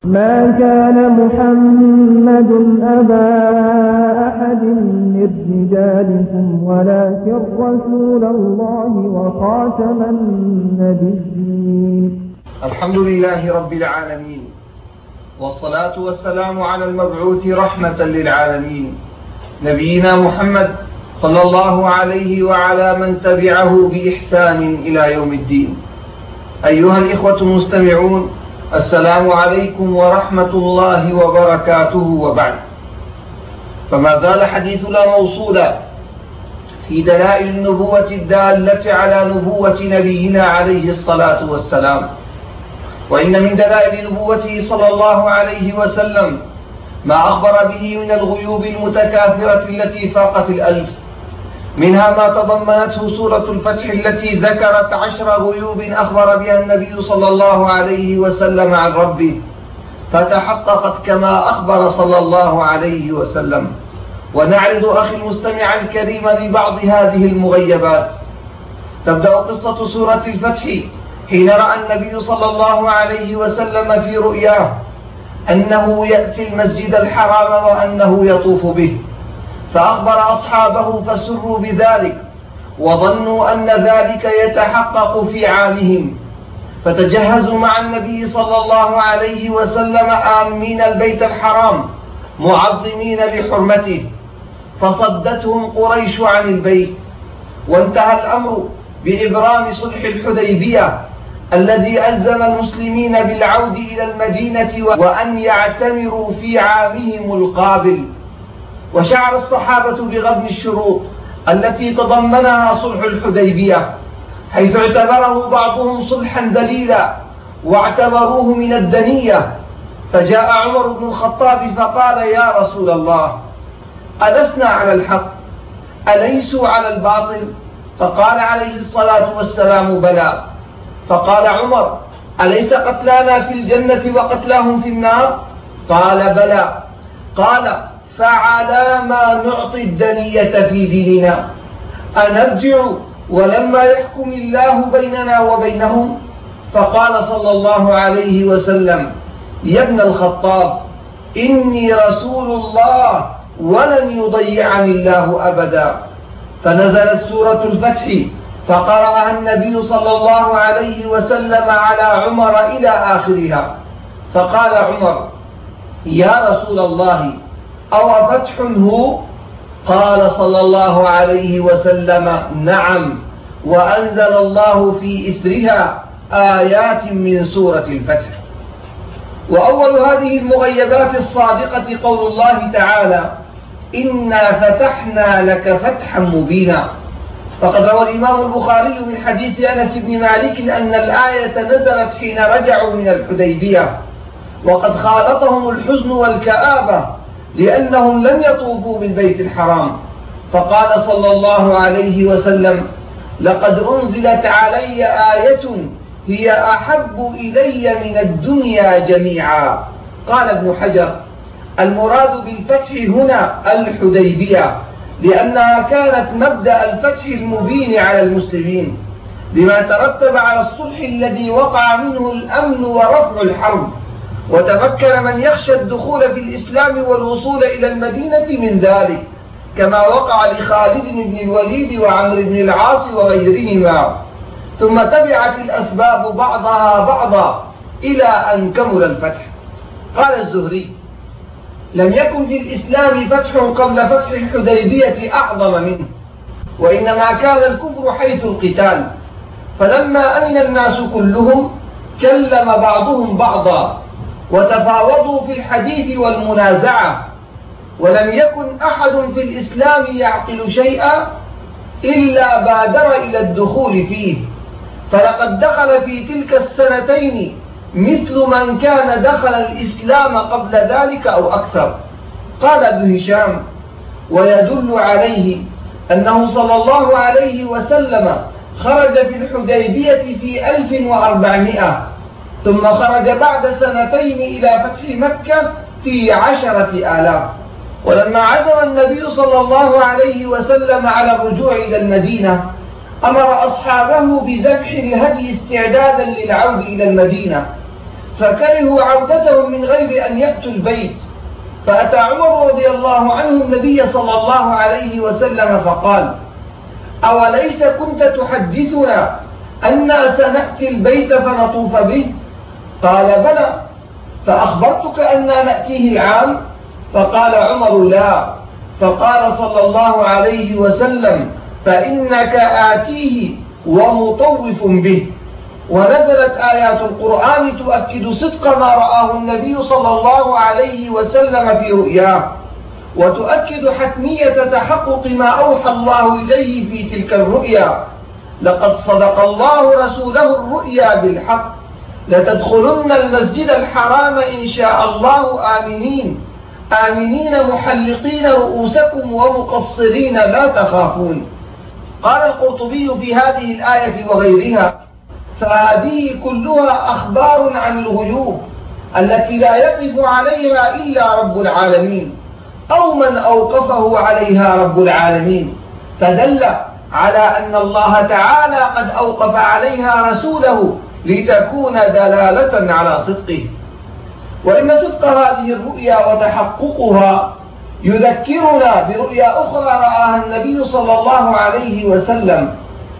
ما كان محمد أبا أحد من رجالكم ولكن رسول الله وخاتم النبيين. الحمد لله رب العالمين، والصلاة والسلام على المبعوث رحمة للعالمين نبينا محمد صلى الله عليه وعلى من تبعه بإحسان إلى يوم الدين. أيها الإخوة المستمعون، السلام عليكم ورحمة الله وبركاته، وبعد. فما زال حديثنا موصولا في دلائل النبوة الدالة على نبوة نبينا عليه الصلاة والسلام. وإن من دلائل نبوته صلى الله عليه وسلم ما أخبر به من الغيوب المتكاثرة التي فاقت 1000، منها ما تضمنته سورة الفتح التي ذكرت 10 غيوب أخبر بها النبي صلى الله عليه وسلم عن ربه، فتحققت كما أخبر صلى الله عليه وسلم. ونعرض أخي المستمع الكريم لبعض هذه المغيبات. تبدأ قصة سورة الفتح حين رأى النبي صلى الله عليه وسلم في رؤياه أنه يأتي المسجد الحرام وأنه يطوف به، فأخبر أصحابه فسروا بذلك وظنوا أن ذلك يتحقق في عامهم، فتجهزوا مع النبي صلى الله عليه وسلم آمين البيت الحرام معظمين بحرمته، فصدتهم قريش عن البيت، وانتهى الأمر بإبرام صلح الحديبية الذي ألزم المسلمين بالعود إلى المدينة وأن يعتمروا في عامهم القابل. وشعر الصحابة بغض الشروط التي تضمنها صلح الحديبية، حيث اعتبره بعضهم صلحا دليلا واعتبروه من الدنية. فجاء عمر بن الخطاب فقال: يا رسول الله، ألسنا على الحق؟ أليسوا على الباطل؟ فقال عليه الصلاة والسلام: بلى. فقال عمر: أليس قتلانا في الجنة وقتلاهم في النار؟ قال: بلى. قال: فعلى ما نعطي الدنية في ديننا؟ أنرجع ولما يحكم الله بيننا وبينهم؟ فقال صلى الله عليه وسلم: يا ابن الخطاب، إني رسول الله ولن يضيعني الله أبدا. فنزلت سورة الفتح فقرأها النبي صلى الله عليه وسلم على عمر إلى آخرها. فقال عمر: يا رسول الله، أو فتح هو؟ قال صلى الله عليه وسلم: نعم، وأنزل الله في إثرها آيات من سورة الفتح. وأول هذه المغيبات الصادقة قول الله تعالى: إنا فتحنا لك فتحا مبينا. فقد روى الإمام البخاري من حديث أنس بن مالك أن الآية نزلت حين رجعوا من الحديبية، وقد خالطهم الحزن والكآبة لأنهم لم يطوفوا بالبيت الحرام. فقال صلى الله عليه وسلم: لقد أنزلت علي آية هي أحب إلي من الدنيا جميعا. قال ابن حجر: المراد بالفتح هنا الحديبية، لأنها كانت مبدأ الفتح المبين على المسلمين، لما ترتب على الصلح الذي وقع منه الأمن ورفع الحرب، وتمكن من يخشى الدخول في الإسلام والوصول إلى المدينة من ذلك، كما وقع لخالد بن الوليد وعمرو بن العاص وغيرهما. ثم تبعت الأسباب بعضها بعضا إلى أن كمل الفتح. قال الزهري: لم يكن في الإسلام فتح قبل فتح الحديبية أعظم منه، وإنما كان الكفر حيث القتال، فلما أمن الناس كلهم كلم بعضهم بعضا وتفاوضوا في الحديث والمنازعة، ولم يكن أحد في الإسلام يعقل شيئا إلا بادر إلى الدخول فيه، فلقد دخل في تلك السنتين مثل من كان دخل الإسلام قبل ذلك أو أكثر. قال ابن هشام: ويدل عليه أنه صلى الله عليه وسلم خرج في الحديبية في 1400، ثم خرج بعد سنتين إلى فتح مكة في 10,000. ولما عزم النبي صلى الله عليه وسلم على الرجوع إلى المدينة أمر أصحابه بذبح الهدي استعدادا للعود إلى المدينة، فكرهوا عودتهم من غير أن يأتوا البيت، فأتى عمر رضي الله عنه النبي صلى الله عليه وسلم فقال: أوليس كنت تحدثنا أننا سنأتي البيت فنطوف به؟ قال: بلى، فأخبرتك أننا نأتيه العام؟ فقال عمر: لا. فقال صلى الله عليه وسلم: فإنك آتيه ومطوف به. ونزلت آيات القرآن تؤكد صدق ما رآه النبي صلى الله عليه وسلم في رؤياه، وتؤكد حتمية تحقق ما أوحى الله إليه في تلك الرؤيا: لقد صدق الله رسوله الرؤيا بالحق، لتدخلن المسجد الحرام إن شاء الله آمنين محلقين رؤوسكم ومقصرين لا تخافون. قال القرطبي في هذه الآية وغيرها: فهذه كلها أخبار عن الغيوب التي لا يقف عليها إلا رب العالمين، أو من أوقفه عليها رب العالمين، فدل على أن الله تعالى قد أوقف عليها رسوله لتكون دلالة على صدقه. وإن صدق هذه الرؤيا وتحققها يذكرنا برؤيا أخرى رآها النبي صلى الله عليه وسلم،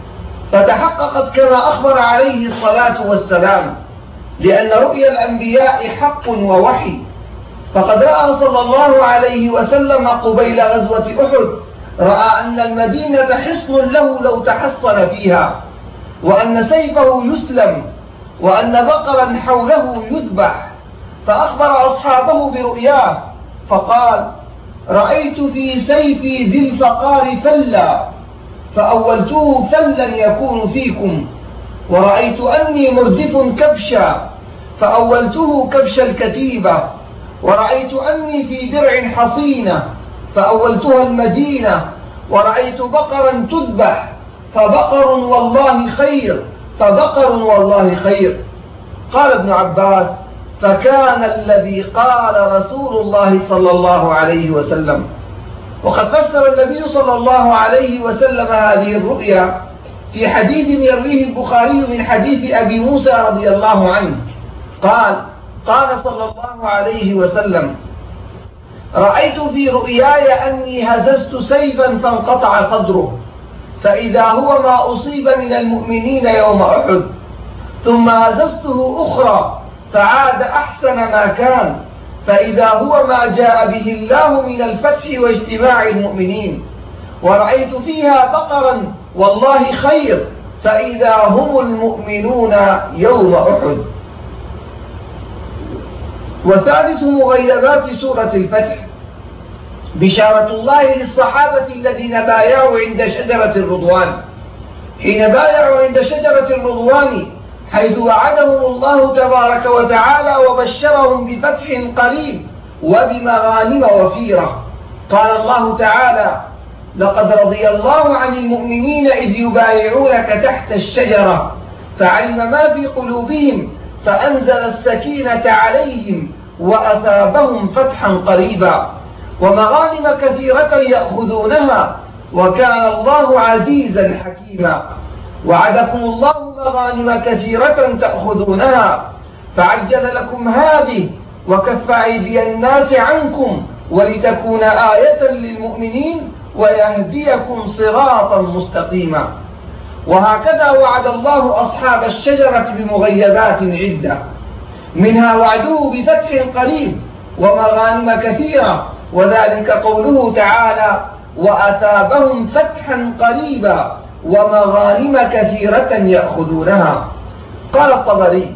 فتحققت كما أخبر عليه الصلاة والسلام، لأن رؤيا الأنبياء حق ووحي. فقد رأى صلى الله عليه وسلم قبيل غزوة أحد، رأى أن المدينة حصن له لو تحصن فيها، وأن سيفه يسلم، وأن بقرا حوله يذبح، فأخبر أصحابه برؤياه فقال: رأيت في سيفي ذي الفقار فلا، فأولته فلا يكون فيكم، ورأيت أني مردف كبشا، فأولته كبش الكتيبة، ورأيت أني في درع حصينة، فأولتها المدينة، ورأيت بقرا تذبح، فبقر والله خير، فبقر والله خير. قال ابن عباس: فكان الذي قال رسول الله صلى الله عليه وسلم. وقد فسر النبي صلى الله عليه وسلم هذه الرؤيا في حديث يرويه البخاري من حديث أبي موسى رضي الله عنه قال صلى الله عليه وسلم: رأيت في رؤياي أني هززت سيفا فانقطع صدره، فإذا هو ما أصيب من المؤمنين يوم أحد، ثم هززته أخرى فعاد أحسن ما كان، فإذا هو ما جاء به الله من الفتح واجتماع المؤمنين، ورأيت فيها بقرا والله خير، فإذا هم المؤمنون يوم أحد. وثالث مغيبات سورة الفتح بشارة الله للصحابة الذين بايعوا عند شجرة الرضوان، حين بايعوا عند شجرة الرضوان، حيث وعدهم الله تبارك وتعالى وبشرهم بفتح قريب وبمغانم وفيرة. قال الله تعالى: لقد رضي الله عن المؤمنين إذ يبايعونك تحت الشجرة فعلم ما في قلوبهم فأنزل السكينة عليهم وأثابهم فتحا قريبا ومغانم كثيرة يأخذونها وكان الله عزيزا حكيما. وعدكم الله مغانم كثيرة تأخذونها فعجل لكم هذه وكف أيدي الناس عنكم ولتكون آية للمؤمنين ويهديكم صراطا مستقيما. وهكذا وعد الله أصحاب الشجرة بمغيبات عدة، منها وعده بفتح قريب ومغانم كثيرة، وذلك قوله تعالى: وأثابهم فتحا قريبا ومغانم كثيرة يأخذونها. قال الطبري: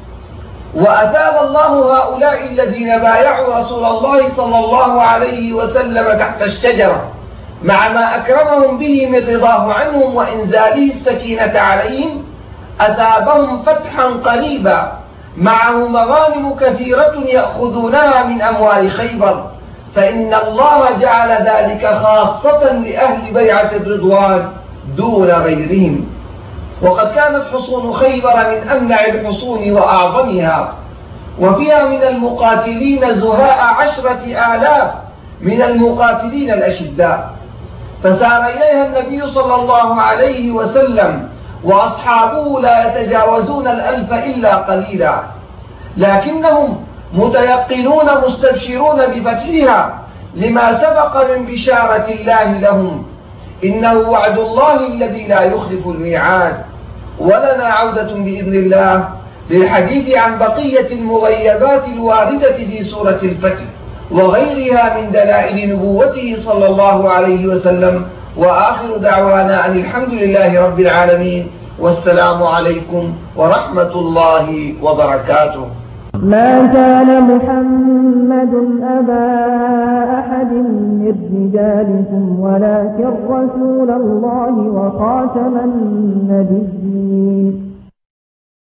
وأثاب الله هؤلاء الذين بايعوا رسول الله صلى الله عليه وسلم تحت الشجرة مع ما أكرمهم به من رضاه عنهم وإنزاله السكينة عليهم، أثابهم فتحا قريبا معه مغانم كثيرة يأخذونها من أموال خيبر، فإن الله جعل ذلك خاصة لأهل بيعة الرضوان دون غيرهم. وقد كانت حصون خيبر من أمنع الحصون وأعظمها، وفيها من المقاتلين زهاء 10,000 من المقاتلين الأشداء، فسار إليها النبي صلى الله عليه وسلم وأصحابه لا يتجاوزون 1,000 إلا قليلا، لكنهم متيقنون مستبشرون بفتحها لما سبق من بشارة الله لهم، إنه وعد الله الذي لا يخلف الميعاد. ولنا عودة بإذن الله للحديث عن بقية المغيبات الواردة في سورة الفتح وغيرها من دلائل نبوته صلى الله عليه وسلم. وآخر دعوانا أن الحمد لله رب العالمين، والسلام عليكم ورحمة الله وبركاته. ما كان محمد أبا أحد من رجالكم ولكن رسول الله وخاتم النبيين.